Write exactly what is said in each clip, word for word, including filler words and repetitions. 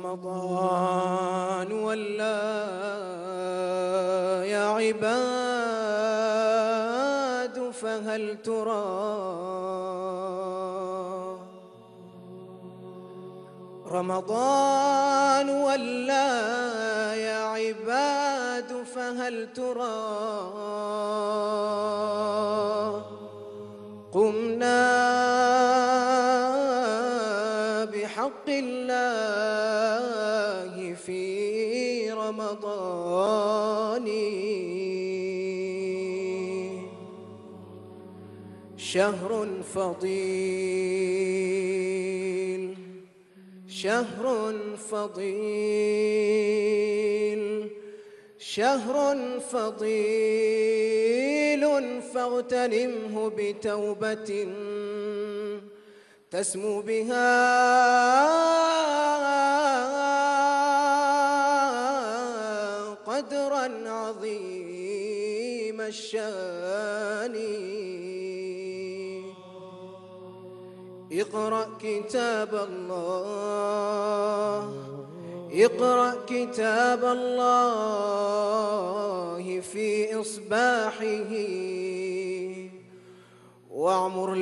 رمضان ولا يا عباد فهل ترى رمضان ولا يا عباد فهل ترى قمنا بحق الله في رمضان شهر فضيل شهر فضيل شهر فضيل فاغتنمه بتوبة تسمو بها قدرا عظيم الشان اقرأ كتاب الله اقرأ كتاب الله في إصباحه واعمر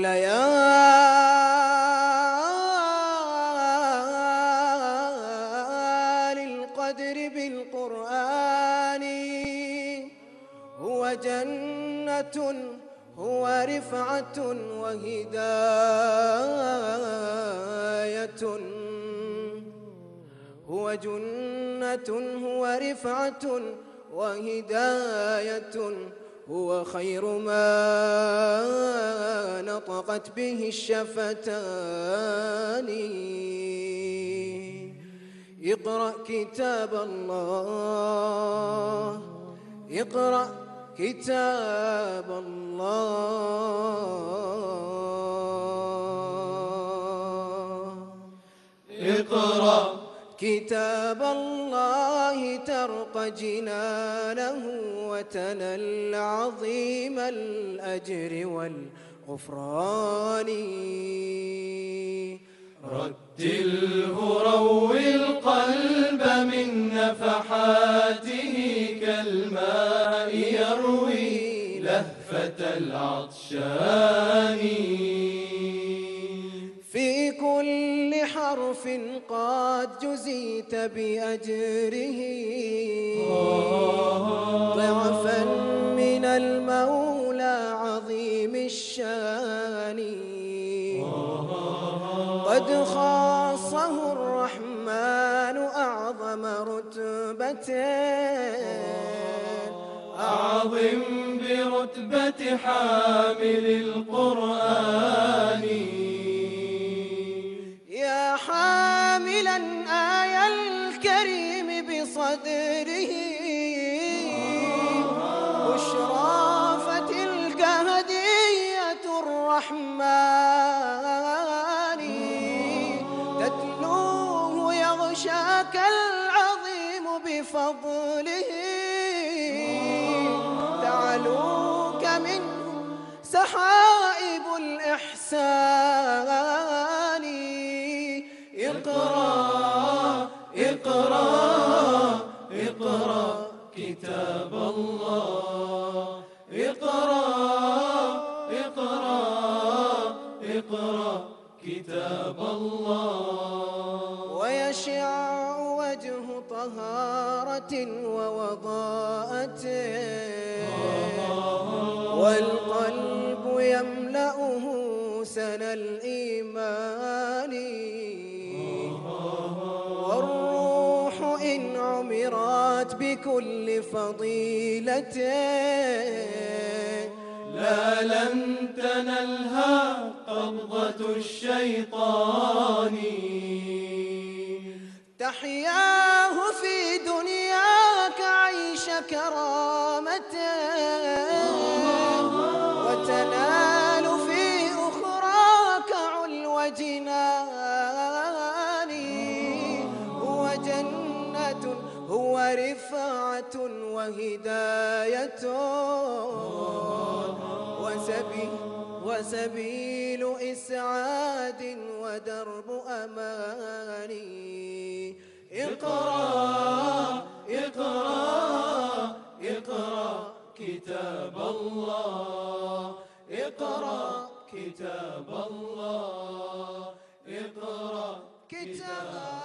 ليالي القدر بالقرآن هو جنة هو رفعة وهداية هو جنة هو رفعة وهداية هو خير ما نطقت به الشفتان اقرأ كتاب الله اقرأ كتاب الله اقرأ كتاب الله ترق جنانه وتنل عظيم الأجر والغفران رتله روي القلب من نفحاته كالماء يروي لهفة العطشان في كل حرف قد جزيت بأجره ضعفا من المولى عظيم الشان قد خاصه الرحمن أعظم رتبة أعظم برتبة حامل القرآن يا حاملا آية الكريم بصدره بشرى فتلك هدية الرحمن تتلوه يغشاك العظيم بفضله تعلوك منه سحائب الإحسان اقرأ اقرأ اقرأ كتاب الله اقرأ اقرأ اقرأ كتاب الله ويشع وجه طهارة ووضاءة والقلب يملأه سنى الإيمان والروح إن عمرت بكل فضيلة لا لن تنلها قبضة الشيطان تحياه في دنياك عيش كرامة وتنال في أخراك علو جنان هو جنة هو رفعة وهداية وسبيل وسبيل إسعاد ودرب أماني كتاب الله اقرأ كتاب الله اقرأ كتاب